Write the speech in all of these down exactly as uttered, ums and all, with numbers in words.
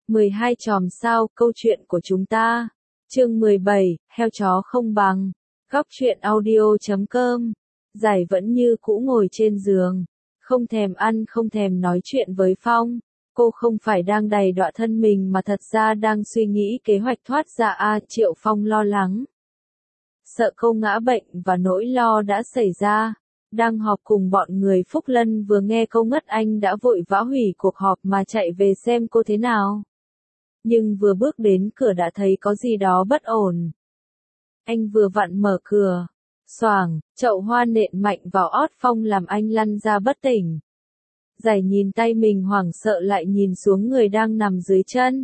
mười hai chòm sao, câu chuyện của chúng ta. Chương mười bảy, heo chó không bằng. Góc truyện audio chấm com. Giải vẫn như cũ ngồi trên giường, không thèm ăn không thèm nói chuyện với Phong. Cô không phải đang đầy đọa thân mình mà thật ra đang suy nghĩ kế hoạch thoát ra a. Triệu Phong lo lắng, sợ cô ngã bệnh và nỗi lo đã xảy ra. Đang họp cùng bọn người Phúc Lân vừa nghe câu ngất anh đã vội vã hủy cuộc họp mà chạy về xem cô thế nào. Nhưng vừa bước đến cửa đã thấy có gì đó bất ổn. Anh vừa vặn mở cửa, xoàng, chậu hoa nện mạnh vào ót Phong làm anh lăn ra bất tỉnh. Giải nhìn tay mình hoảng sợ lại nhìn xuống người đang nằm dưới chân.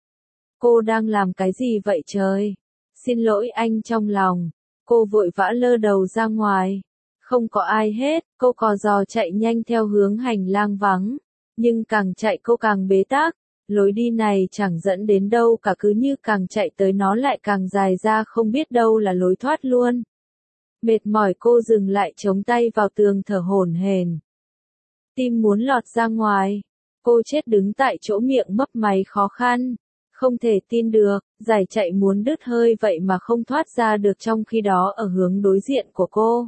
Cô đang làm cái gì vậy trời? Xin lỗi anh trong lòng. Cô vội vã lơ đầu ra ngoài. Không có ai hết, cô cò giò chạy nhanh theo hướng hành lang vắng. Nhưng càng chạy cô càng bế tắc. Lối đi này chẳng dẫn đến đâu cả, cứ như càng chạy tới nó lại càng dài ra, không biết đâu là lối thoát luôn. Mệt mỏi cô dừng lại chống tay vào tường thở hổn hển. Tim muốn lọt ra ngoài. Cô chết đứng tại chỗ miệng mấp máy khó khăn. Không thể tin được, Giải chạy muốn đứt hơi vậy mà không thoát ra được, trong khi đó ở hướng đối diện của cô.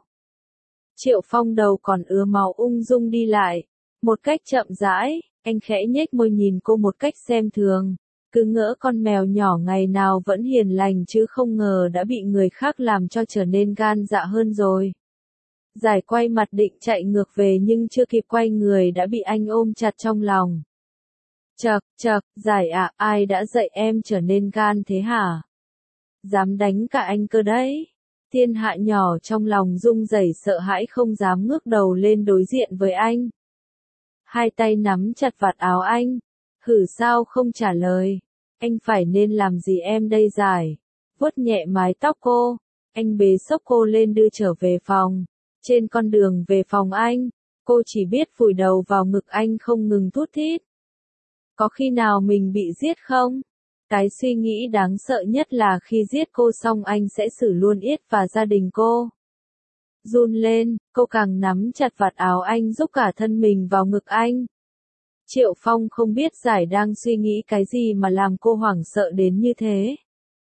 Triệu Phong đầu còn ứa máu ung dung đi lại. Một cách chậm rãi, anh khẽ nhếch môi nhìn cô một cách xem thường. Cứ ngỡ con mèo nhỏ ngày nào vẫn hiền lành chứ không ngờ đã bị người khác làm cho trở nên gan dạ hơn rồi. Giải quay mặt định chạy ngược về nhưng chưa kịp quay người đã bị anh ôm chặt trong lòng. Chậc, chậc, Giải à, ai đã dạy em trở nên gan thế hả? Dám đánh cả anh cơ đấy. Thiên Hạ nhỏ trong lòng rung rẩy sợ hãi không dám ngước đầu lên đối diện với anh. Hai tay nắm chặt vạt áo anh. Hử sao không trả lời? Anh phải nên làm gì em đây Giải? Vuốt nhẹ mái tóc cô. Anh bế xốc cô lên đưa trở về phòng. Trên con đường về phòng anh, cô chỉ biết vùi đầu vào ngực anh không ngừng thút thít. Có khi nào mình bị giết không? Cái suy nghĩ đáng sợ nhất là khi giết cô xong anh sẽ xử luôn Yết và gia đình cô. Run lên, cô càng nắm chặt vạt áo anh giúp cả thân mình vào ngực anh. Triệu Phong không biết Giải đang suy nghĩ cái gì mà làm cô hoảng sợ đến như thế.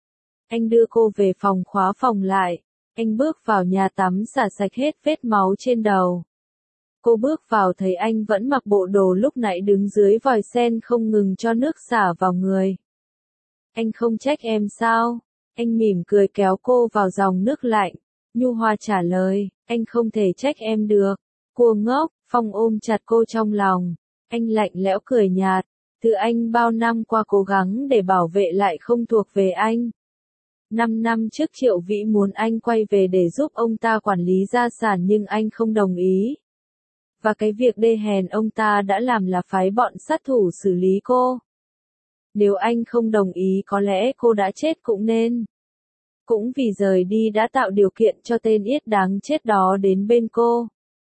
Anh đưa cô về phòng khóa phòng lại. Anh bước vào nhà tắm xả sạch hết vết máu trên đầu. Cô bước vào thấy anh vẫn mặc bộ đồ lúc nãy đứng dưới vòi sen không ngừng cho nước xả vào người. Anh không trách em sao? Anh mỉm cười kéo cô vào dòng nước lạnh. Nhu hòa trả lời, anh không thể trách em được. Cô ngốc. Phong ôm chặt cô trong lòng. Anh lạnh lẽo cười nhạt. Thứ anh bao năm qua cố gắng để bảo vệ lại không thuộc về anh. Năm năm trước Triệu Vĩ muốn anh quay về để giúp ông ta quản lý gia sản nhưng anh không đồng ý. Và cái việc đê hèn ông ta đã làm là phái bọn sát thủ xử lý cô. Nếu anh không đồng ý có lẽ cô đã chết cũng nên. Cũng vì rời đi đã tạo điều kiện cho tên Yết đáng chết đó đến bên cô.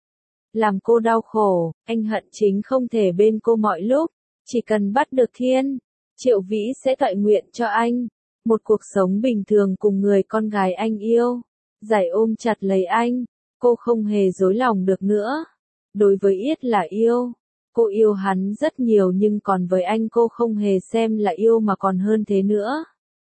Làm cô đau khổ, anh hận chính không thể bên cô mọi lúc. Chỉ cần bắt được Thiên, Triệu Vĩ sẽ toại nguyện cho anh. Một cuộc sống bình thường cùng người con gái anh yêu. Giải ôm chặt lấy anh. Cô không hề dối lòng được nữa. Đối với Yết là yêu. Cô yêu hắn rất nhiều nhưng còn với anh cô không hề xem là yêu mà còn hơn thế nữa.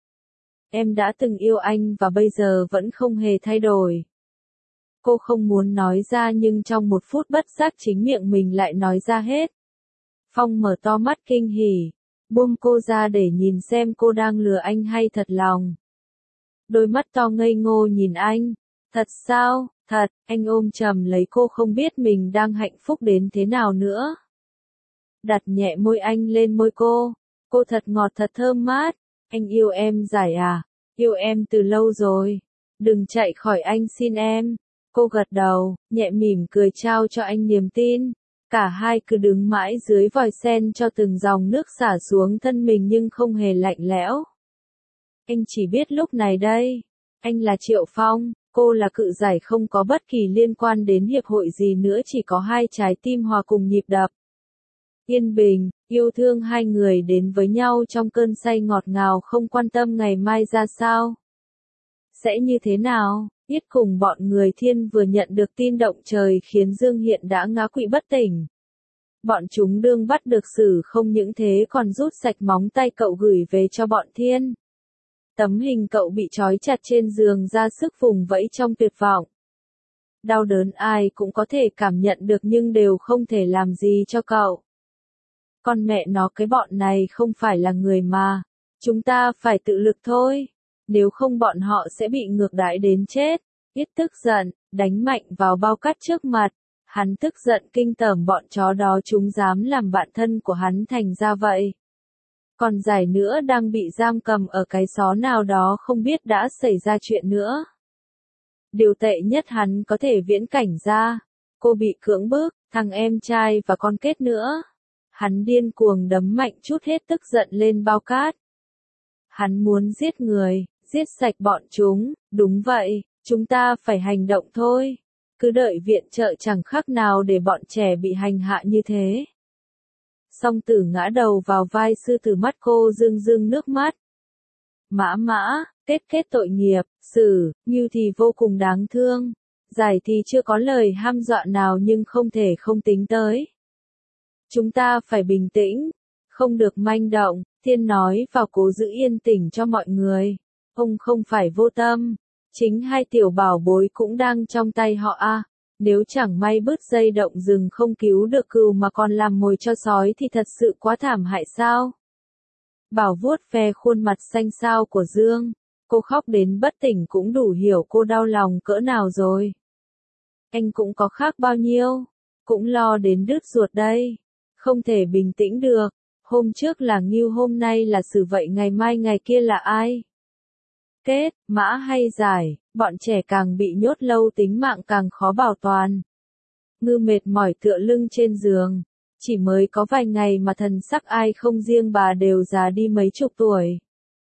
Em đã từng yêu anh và bây giờ vẫn không hề thay đổi. Cô không muốn nói ra nhưng trong một phút bất giác chính miệng mình lại nói ra hết. Phong mở to mắt kinh hỉ. Buông cô ra để nhìn xem cô đang lừa anh hay thật lòng. Đôi mắt to ngây ngô nhìn anh. Thật sao? Thật. Anh ôm chầm lấy cô không biết mình đang hạnh phúc đến thế nào nữa. Đặt nhẹ môi anh lên môi cô. Cô thật ngọt thật thơm mát. Anh yêu em Giải à? Yêu em từ lâu rồi. Đừng chạy khỏi anh xin em. Cô gật đầu, nhẹ mỉm cười trao cho anh niềm tin. Cả hai cứ đứng mãi dưới vòi sen cho từng dòng nước xả xuống thân mình nhưng không hề lạnh lẽo. Anh chỉ biết lúc này đây, anh là Triệu Phong, cô là Cự Giải, không có bất kỳ liên quan đến hiệp hội gì nữa, chỉ có hai trái tim hòa cùng nhịp đập. Yên bình, yêu thương hai người đến với nhau trong cơn say ngọt ngào không quan tâm ngày mai ra sao. Sẽ như thế nào? Yết cùng bọn người Thiên vừa nhận được tin động trời khiến Dương Hiện đã ngã quỵ bất tỉnh. Bọn chúng đương bắt được Sử không những thế còn rút sạch móng tay cậu gửi về cho bọn Thiên. Tấm hình cậu bị trói chặt trên giường ra sức vùng vẫy trong tuyệt vọng. Đau đớn ai cũng có thể cảm nhận được nhưng đều không thể làm gì cho cậu. Con mẹ nó, cái bọn này không phải là người mà. Chúng ta phải tự lực thôi. Nếu không bọn họ sẽ bị ngược đãi đến chết. Ít tức giận, đánh mạnh vào bao cát trước mặt. Hắn tức giận kinh tởm bọn chó đó chúng dám làm bạn thân của hắn thành ra vậy. Còn Giải nữa đang bị giam cầm ở cái xó nào đó không biết đã xảy ra chuyện nữa. Điều tệ nhất hắn có thể viễn cảnh ra. Cô bị cưỡng bức, thằng em trai và con Kết nữa. Hắn điên cuồng đấm mạnh chút hết tức giận lên bao cát. Hắn muốn giết người, giết sạch bọn chúng, đúng vậy, chúng ta phải hành động thôi. Cứ đợi viện trợ chẳng khác nào để bọn trẻ bị hành hạ như thế. Song Tử ngã đầu vào vai sư tử, mắt cô rưng rưng nước mắt. Mã Mã, Kết Kết tội nghiệp, Sử, Ngưu thì vô cùng đáng thương. Giải thì chưa có lời hăm dọa nào nhưng không thể không tính tới. Chúng ta phải bình tĩnh, không được manh động, Thiên nói vào cố giữ yên tĩnh cho mọi người. Ông không phải vô tâm, chính hai tiểu bảo bối cũng đang trong tay họ à. Nếu chẳng may bứt dây động rừng không cứu được cừu mà còn làm mồi cho sói thì thật sự quá thảm hại sao? Bảo vuốt ve khuôn mặt xanh xao của Dương. Cô khóc đến bất tỉnh cũng đủ hiểu cô đau lòng cỡ nào rồi. Anh cũng có khác bao nhiêu, cũng lo đến đứt ruột đây. Không thể bình tĩnh được, hôm trước là Ngưu, hôm nay là Sử, vậy ngày mai ngày kia là ai? Kết, Mã hay Giải, bọn trẻ càng bị nhốt lâu tính mạng càng khó bảo toàn. Ngư mệt mỏi tựa lưng trên giường, chỉ mới có vài ngày mà thần sắc ai không riêng bà đều già đi mấy chục tuổi.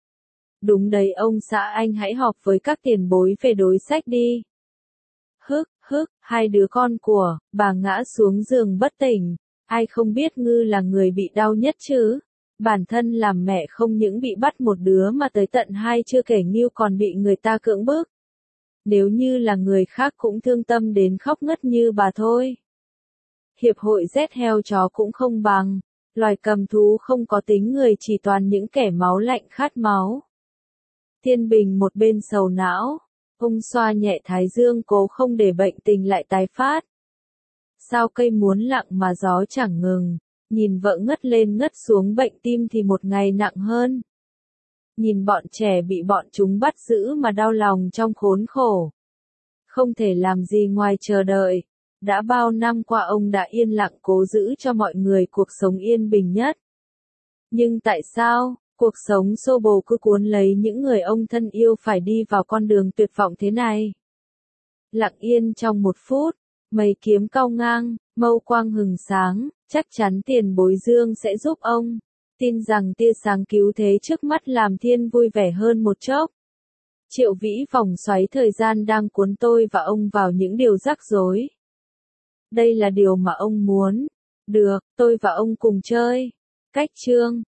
Đúng đấy ông xã, anh hãy họp với các tiền bối về đối sách đi. Hức, hức, hai đứa con của bà ngã xuống giường bất tỉnh. Ai không biết Ngư là người bị đau nhất chứ? Bản thân làm mẹ không những bị bắt một đứa mà tới tận hai, chưa kể Ngưu còn bị người ta cưỡng bức. Nếu như là người khác cũng thương tâm đến khóc ngất như bà thôi. Hiệp hội rết heo chó cũng không bằng. Loài cầm thú không có tính người, chỉ toàn những kẻ máu lạnh khát máu. Thiên Bình một bên sầu não. Ông xoa nhẹ thái dương cố không để bệnh tình lại tái phát. Sao cây muốn lặng mà gió chẳng ngừng. Nhìn vợ ngất lên ngất xuống bệnh tim thì một ngày nặng hơn. Nhìn bọn trẻ bị bọn chúng bắt giữ mà đau lòng trong khốn khổ. Không thể làm gì ngoài chờ đợi. Đã bao năm qua ông đã yên lặng cố giữ cho mọi người cuộc sống yên bình nhất. Nhưng tại sao, cuộc sống xô bồ cứ cuốn lấy những người ông thân yêu phải đi vào con đường tuyệt vọng thế này? Lặng yên trong một phút, mây kiếm cau ngang, mâu quang hừng sáng, chắc chắn tiền bối Dương sẽ giúp ông. Tin rằng tia sáng cứu thế trước mắt làm Thiên vui vẻ hơn một chốc. Triệu vĩ vòng xoáy thời gian đang cuốn tôi và ông vào những điều rắc rối. Đây là điều mà ông muốn. Được, tôi và ông cùng chơi. Cách chương